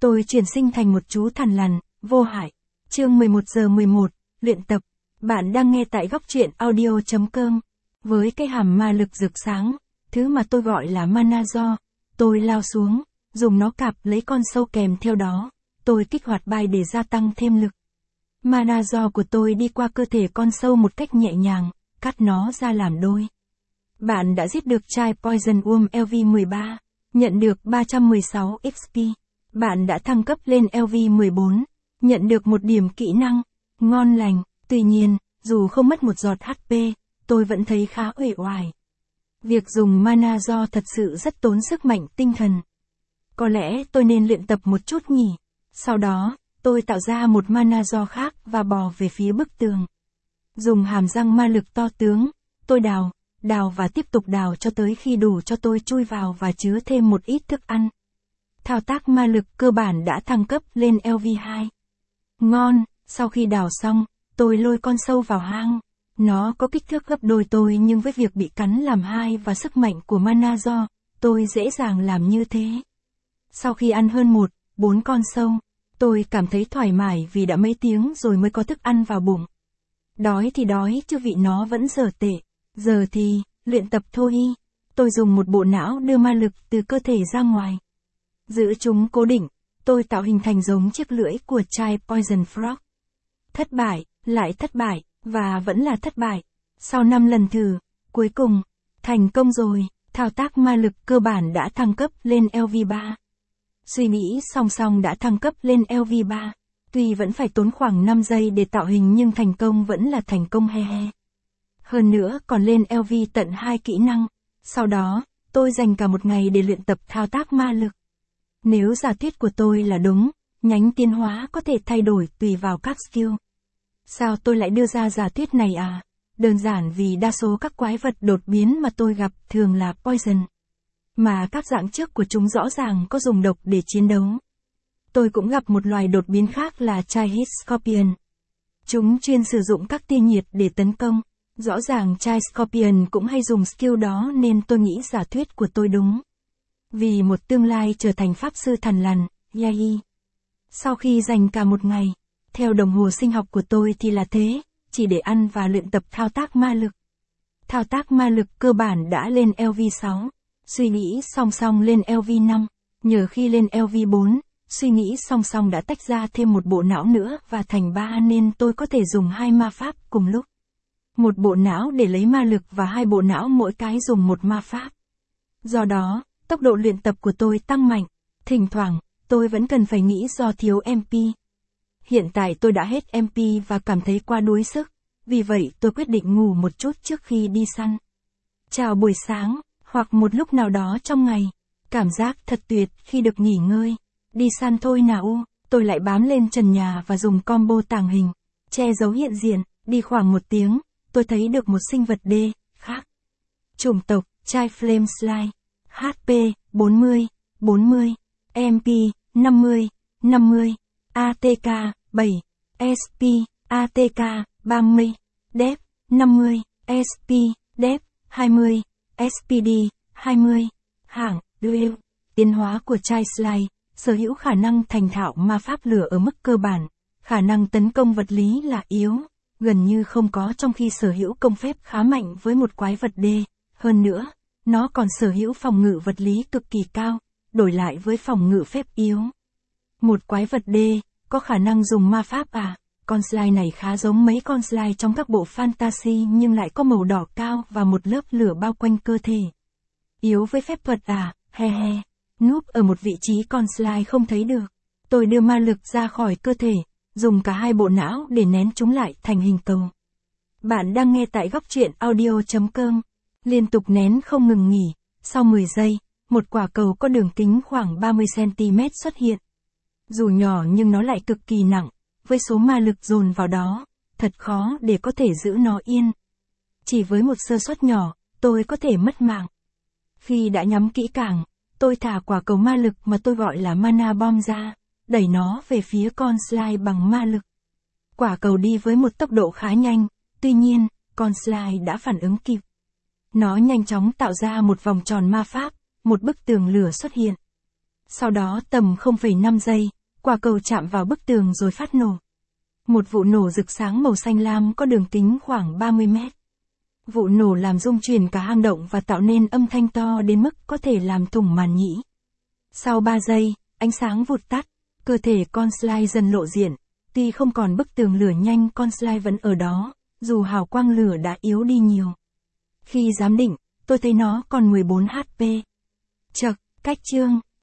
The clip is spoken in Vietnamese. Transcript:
Tôi chuyển sinh thành một chú thằn lằn, vô hại. Chương 11 giờ 11, luyện tập. Bạn đang nghe tại góc truyện audio.com. Với cái hàm ma lực rực sáng, thứ mà tôi gọi là Manazor, tôi lao xuống, dùng nó cạp lấy con sâu kèm theo đó. Tôi kích hoạt bay để gia tăng thêm lực. Manazor của tôi đi qua cơ thể con sâu một cách nhẹ nhàng, cắt nó ra làm đôi. Bạn đã giết được trai Poison Worm LV13, nhận được 316 XP. Bạn đã thăng cấp lên LV14, nhận được một điểm kỹ năng, ngon lành. Tuy nhiên, dù không mất một giọt HP, tôi vẫn thấy khá uể oải. Việc dùng Manazor thật sự rất tốn sức mạnh tinh thần. Có lẽ tôi nên luyện tập một chút nhỉ. Sau đó, tôi tạo ra một Manazor khác và bò về phía bức tường. Dùng hàm răng ma lực to tướng, tôi đào và tiếp tục đào cho tới khi đủ cho tôi chui vào và chứa thêm một ít thức ăn. Thao tác ma lực cơ bản đã thăng cấp lên LV2. Ngon, sau khi đào xong, tôi lôi con sâu vào hang. Nó có kích thước gấp đôi tôi nhưng với việc bị cắn làm hai và sức mạnh của Manazor, tôi dễ dàng làm như thế. Sau khi ăn hơn 4 con sâu, tôi cảm thấy thoải mái vì đã mấy tiếng rồi mới có thức ăn vào bụng. Đói thì đói chứ vị nó vẫn dở tệ. Giờ thì, luyện tập thôi. Tôi dùng một bộ não đưa ma lực từ cơ thể ra ngoài. Giữ chúng cố định, tôi tạo hình thành giống chiếc lưỡi của trai Poison Frog. Thất bại, lại thất bại, và vẫn là thất bại. Sau 5 lần thử, cuối cùng, thành công rồi, thao tác ma lực cơ bản đã thăng cấp lên LV3. Suy nghĩ song song đã thăng cấp lên LV3. Tuy vẫn phải tốn khoảng 5 giây để tạo hình nhưng thành công vẫn là thành công he he. Hơn nữa còn lên LV tận 2 kỹ năng. Sau đó, tôi dành cả một ngày để luyện tập thao tác ma lực. Nếu giả thuyết của tôi là đúng, nhánh tiến hóa có thể thay đổi tùy vào các skill. Sao tôi lại đưa ra giả thuyết này à? Đơn giản vì đa số các quái vật đột biến mà tôi gặp thường là poison. Mà các dạng trước của chúng rõ ràng có dùng độc để chiến đấu. Tôi cũng gặp một loài đột biến khác là Chai Scorpion. Chúng chuyên sử dụng các tia nhiệt để tấn công. Rõ ràng Chai Scorpion cũng hay dùng skill đó nên tôi nghĩ giả thuyết của tôi đúng. Vì một tương lai trở thành pháp sư thằn lằn, yay. Sau khi dành cả một ngày, theo đồng hồ sinh học của tôi thì là thế, chỉ để ăn và luyện tập thao tác ma lực. Thao tác ma lực cơ bản đã lên LV6, suy nghĩ song song lên LV5, nhờ khi lên LV4, suy nghĩ song song đã tách ra thêm một bộ não nữa và thành 3 nên tôi có thể dùng 2 ma pháp cùng lúc. Một bộ não để lấy ma lực và 2 bộ não mỗi cái dùng một ma pháp. Do đó, tốc độ luyện tập của tôi tăng mạnh. Thỉnh thoảng, tôi vẫn cần phải nghĩ do thiếu MP. Hiện tại tôi đã hết MP và cảm thấy quá đuối sức. Vì vậy tôi quyết định ngủ một chút trước khi đi săn. Chào buổi sáng, hoặc một lúc nào đó trong ngày. Cảm giác thật tuyệt khi được nghỉ ngơi. Đi săn thôi nào. Tôi lại bám lên trần nhà và dùng combo tàng hình. Che giấu hiện diện, đi khoảng 1 tiếng. Tôi thấy được một sinh vật D, khác. Chủng tộc, Chai Flame Slide. HP, 40, MP, 50, ATK, 7, SP, ATK, 30, Dep, 50, SP, Dep, 20, SPD, 20. Hạng, Duel. Tiến hóa của Chai Slide, sở hữu khả năng thành thạo ma pháp lửa ở mức cơ bản. Khả năng tấn công vật lý là yếu, gần như không có trong khi sở hữu công phép khá mạnh với một quái vật D. Hơn nữa, nó còn sở hữu phòng ngự vật lý cực kỳ cao, đổi lại với phòng ngự phép yếu. Một quái vật D, có khả năng dùng ma pháp à? Con slime này khá giống mấy con slime trong các bộ fantasy nhưng lại có màu đỏ cao và một lớp lửa bao quanh cơ thể. Yếu với phép thuật à? He he. Núp ở một vị trí con slime không thấy được. Tôi đưa ma lực ra khỏi cơ thể, dùng cả 2 bộ não để nén chúng lại thành hình cầu. Bạn đang nghe tại góc truyện audio.com. Liên tục nén không ngừng nghỉ, sau 10 giây, một quả cầu có đường kính khoảng 30cm xuất hiện. Dù nhỏ nhưng nó lại cực kỳ nặng, với số ma lực dồn vào đó, thật khó để có thể giữ nó yên. Chỉ với một sơ suất nhỏ, tôi có thể mất mạng. Khi đã nhắm kỹ càng, tôi thả quả cầu ma lực mà tôi gọi là Mana Bomb ra, đẩy nó về phía con slime bằng ma lực. Quả cầu đi với một tốc độ khá nhanh, tuy nhiên, con slime đã phản ứng kịp. Nó nhanh chóng tạo ra một vòng tròn ma pháp, một bức tường lửa xuất hiện. Sau đó tầm 0,5 giây, quả cầu chạm vào bức tường rồi phát nổ. Một vụ nổ rực sáng màu xanh lam có đường kính khoảng 30 mét. Vụ nổ làm rung chuyển cả hang động và tạo nên âm thanh to đến mức có thể làm thủng màn nhĩ. Sau 3 giây, ánh sáng vụt tắt, cơ thể con slime dần lộ diện. Tuy không còn bức tường lửa nhanh, con slime vẫn ở đó, dù hào quang lửa đã yếu đi nhiều. Khi giám định, tôi thấy nó còn 14 HP. Chậc, cách chương.